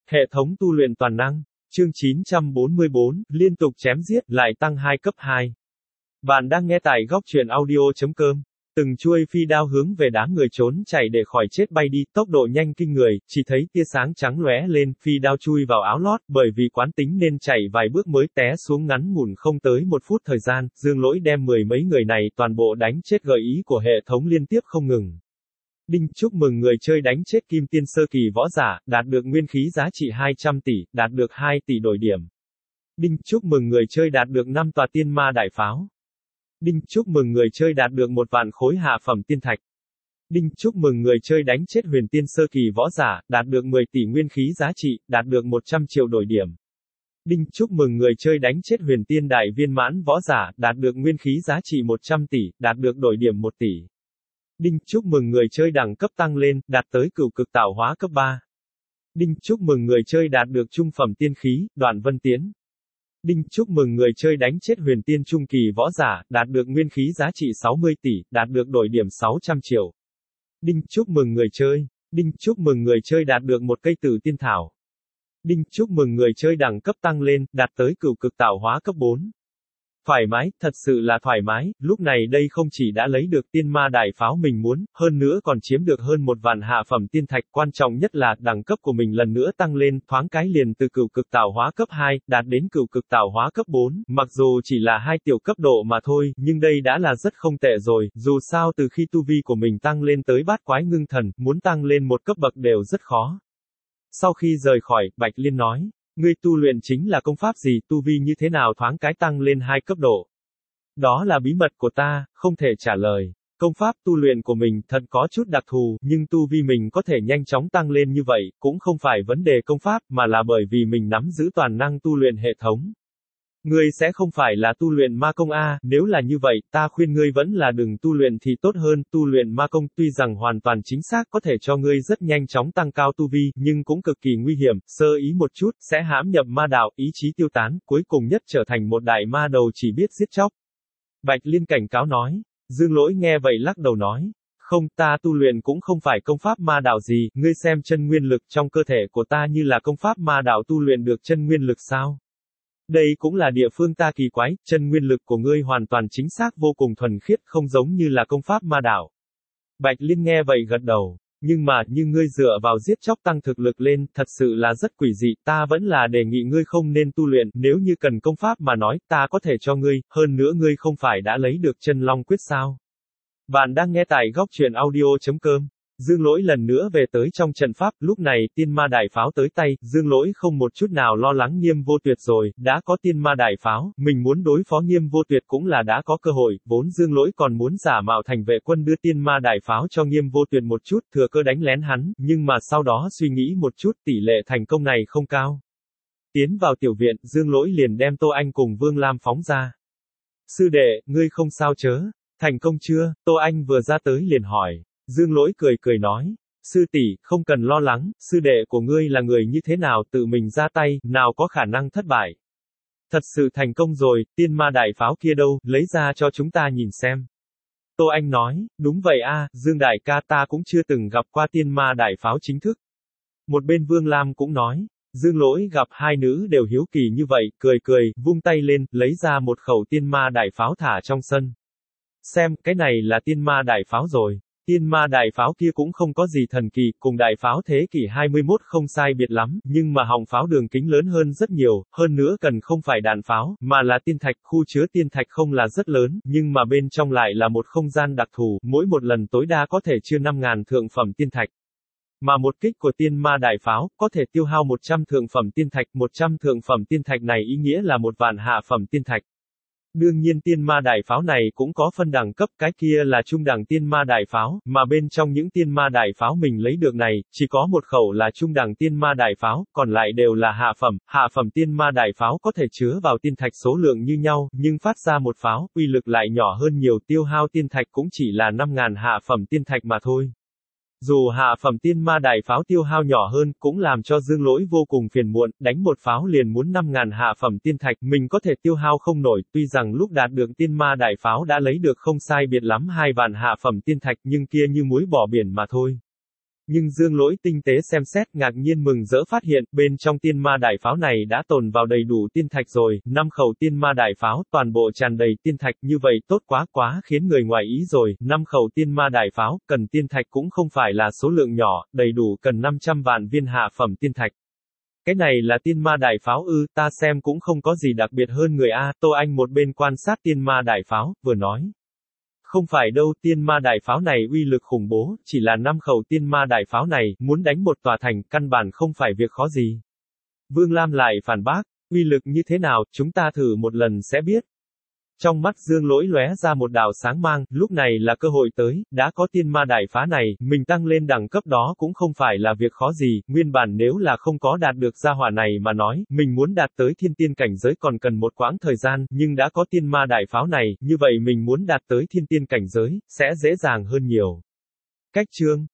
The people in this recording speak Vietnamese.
Hệ thống tu luyện toàn năng. Chương 944, liên tục chém giết, lại tăng 2 cấp 2. Bạn đang nghe tại góc truyện audio.com. Từng chuôi phi đao hướng về đám người trốn chạy để khỏi chết bay đi, tốc độ nhanh kinh người, chỉ thấy tia sáng trắng lóe lên, phi đao chui vào áo lót, bởi vì quán tính nên chạy vài bước mới té xuống ngắn ngủn không tới 1 phút thời gian, Dương Lỗi đem 10 mấy người này toàn bộ đánh chết gợi ý của hệ thống liên tiếp không ngừng. Đinh, chúc mừng người chơi đánh chết Kim Tiên sơ kỳ võ giả, đạt được nguyên khí giá trị 200 tỷ, đạt được 2 tỷ đổi điểm. Đinh, chúc mừng người chơi đạt được 5 tòa tiên ma đại pháo. Đinh, chúc mừng người chơi đạt được 1 vạn khối hạ phẩm tiên thạch. Đinh, chúc mừng người chơi đánh chết huyền tiên sơ kỳ võ giả, đạt được 10 tỷ nguyên khí giá trị, đạt được 100 triệu đổi điểm. Đinh, chúc mừng người chơi đánh chết huyền tiên đại viên mãn võ giả, đạt được nguyên khí giá trị 100 tỷ, đạt được đổi điểm 1 tỷ. Đinh, chúc mừng người chơi đẳng cấp tăng lên, đạt tới cửu cực tạo hóa cấp 3. Đinh, chúc mừng người chơi đạt được trung phẩm tiên khí, Đoạn Vân Tiến. Đinh, chúc mừng người chơi đánh chết huyền tiên trung kỳ võ giả, đạt được nguyên khí giá trị 60 tỷ, đạt được đổi điểm 600 triệu. Đinh, chúc mừng người chơi. Đinh, chúc mừng người chơi đạt được một cây tử tiên thảo. Đinh, chúc mừng người chơi đẳng cấp tăng lên, đạt tới cửu cực tạo hóa cấp 4. Thoải mái, thật sự là thoải mái, lúc này đây không chỉ đã lấy được tiên ma đại pháo mình muốn, hơn nữa còn chiếm được hơn 1 vạn hạ phẩm tiên thạch, quan trọng nhất là đẳng cấp của mình lần nữa tăng lên, thoáng cái liền từ cửu cực tạo hóa cấp 2, đạt đến cửu cực tạo hóa cấp 4, mặc dù chỉ là 2 tiểu cấp độ mà thôi, nhưng đây đã là rất không tệ rồi, dù sao từ khi tu vi của mình tăng lên tới bát quái ngưng thần, muốn tăng lên một cấp bậc đều rất khó. Sau khi rời khỏi, Bạch Liên nói. Ngươi tu luyện chính là công pháp gì, tu vi như thế nào thoáng cái tăng lên 2 cấp độ? Đó là bí mật của ta, không thể trả lời. Công pháp tu luyện của mình thật có chút đặc thù, nhưng tu vi mình có thể nhanh chóng tăng lên như vậy, cũng không phải vấn đề công pháp, mà là bởi vì mình nắm giữ toàn năng tu luyện hệ thống. Ngươi sẽ không phải là tu luyện ma công a, nếu là như vậy, ta khuyên ngươi vẫn là đừng tu luyện thì tốt hơn, tu luyện ma công tuy rằng hoàn toàn chính xác có thể cho ngươi rất nhanh chóng tăng cao tu vi, nhưng cũng cực kỳ nguy hiểm, sơ ý một chút, sẽ hãm nhập ma đạo, ý chí tiêu tán, cuối cùng nhất trở thành một đại ma đầu chỉ biết giết chóc. Bạch Liên cảnh cáo nói. Dương Lỗi nghe vậy lắc đầu nói. Không, ta tu luyện cũng không phải công pháp ma đạo gì, ngươi xem chân nguyên lực trong cơ thể của ta như là công pháp ma đạo tu luyện được chân nguyên lực sao? Đây cũng là địa phương ta kỳ quái, chân nguyên lực của ngươi hoàn toàn chính xác vô cùng thuần khiết, không giống như là công pháp ma đạo. Bạch Liên nghe vậy gật đầu, nhưng mà, như ngươi dựa vào giết chóc tăng thực lực lên, thật sự là rất quỷ dị, ta vẫn là đề nghị ngươi không nên tu luyện, nếu như cần công pháp mà nói, ta có thể cho ngươi, hơn nữa ngươi không phải đã lấy được chân long quyết sao. Bạn đang nghe tại góc truyện audio.com. Dương Lỗi lần nữa về tới trong trận pháp, lúc này tiên ma đại pháo tới tay, Dương Lỗi không một chút nào lo lắng Nghiêm Vô Tuyệt rồi, đã có tiên ma đại pháo, mình muốn đối phó Nghiêm Vô Tuyệt cũng là đã có cơ hội, vốn Dương Lỗi còn muốn giả mạo thành vệ quân đưa tiên ma đại pháo cho Nghiêm Vô Tuyệt một chút, thừa cơ đánh lén hắn, nhưng mà sau đó suy nghĩ một chút, tỷ lệ thành công này không cao. Tiến vào tiểu viện, Dương Lỗi liền đem Tô Anh cùng Vương Lam phóng ra. Sư đệ, ngươi không sao chớ? Thành công chưa? Tô Anh vừa ra tới liền hỏi. Dương Lỗi cười cười nói, sư tỷ, không cần lo lắng, sư đệ của ngươi là người như thế nào tự mình ra tay, nào có khả năng thất bại. Thật sự thành công rồi, tiên ma đại pháo kia đâu, lấy ra cho chúng ta nhìn xem. Tô Anh nói, đúng vậy a, Dương đại ca ta cũng chưa từng gặp qua tiên ma đại pháo chính thức. Một bên Vương Lam cũng nói, Dương Lỗi gặp hai nữ đều hiếu kỳ như vậy, cười cười, vung tay lên, lấy ra một khẩu tiên ma đại pháo thả trong sân. Xem, cái này là tiên ma đại pháo rồi. Tiên ma đại pháo kia cũng không có gì thần kỳ, cùng đại pháo thế kỷ 21 không sai biệt lắm, nhưng mà họng pháo đường kính lớn hơn rất nhiều, hơn nữa cần không phải đạn pháo, mà là tiên thạch, khu chứa tiên thạch không là rất lớn, nhưng mà bên trong lại là một không gian đặc thù, mỗi một lần tối đa có thể chứa 5.000 thượng phẩm tiên thạch. Mà một kích của tiên ma đại pháo, có thể tiêu hao 100 thượng phẩm tiên thạch, 100 thượng phẩm tiên thạch này ý nghĩa là 1 vạn hạ phẩm tiên thạch. Đương nhiên tiên ma đại pháo này cũng có phân đẳng cấp, cái kia là trung đẳng tiên ma đại pháo, mà bên trong những tiên ma đại pháo mình lấy được này, chỉ có một khẩu là trung đẳng tiên ma đại pháo, còn lại đều là hạ phẩm tiên ma đại pháo có thể chứa vào tiên thạch số lượng như nhau, nhưng phát ra một pháo, uy lực lại nhỏ hơn nhiều, tiêu hao tiên thạch cũng chỉ là 5.000 hạ phẩm tiên thạch mà thôi. Dù hạ phẩm tiên ma đại pháo tiêu hao nhỏ hơn, cũng làm cho Dương Lỗi vô cùng phiền muộn, đánh một pháo liền muốn 5.000 hạ phẩm tiên thạch, mình có thể tiêu hao không nổi, tuy rằng lúc đạt được tiên ma đại pháo đã lấy được không sai biệt lắm 2 vạn hạ phẩm tiên thạch, nhưng kia như muối bỏ biển mà thôi. Nhưng Dương Lỗi tinh tế xem xét, ngạc nhiên mừng rỡ phát hiện, bên trong tiên ma đại pháo này đã tồn vào đầy đủ tiên thạch rồi, 5 khẩu tiên ma đại pháo, toàn bộ tràn đầy tiên thạch, như vậy tốt quá khiến người ngoài ý rồi, 5 khẩu tiên ma đại pháo, cần tiên thạch cũng không phải là số lượng nhỏ, đầy đủ cần 500 vạn viên hạ phẩm tiên thạch. Cái này là tiên ma đại pháo ư, ta xem cũng không có gì đặc biệt hơn người A, Tô Anh một bên quan sát tiên ma đại pháo, vừa nói. Không phải đâu, tiên ma đại pháo này uy lực khủng bố, chỉ là 5 khẩu tiên ma đại pháo này, muốn đánh một tòa thành, căn bản không phải việc khó gì. Vương Lam lại phản bác, uy lực như thế nào, chúng ta thử một lần sẽ biết. Trong mắt Dương Lỗi lóe ra một đạo sáng mang, lúc này là cơ hội tới, đã có tiên ma đại phá này, mình tăng lên đẳng cấp đó cũng không phải là việc khó gì, nguyên bản nếu là không có đạt được gia hỏa này mà nói, mình muốn đạt tới thiên tiên cảnh giới còn cần một quãng thời gian, nhưng đã có tiên ma đại pháo này, như vậy mình muốn đạt tới thiên tiên cảnh giới, sẽ dễ dàng hơn nhiều. Cách chương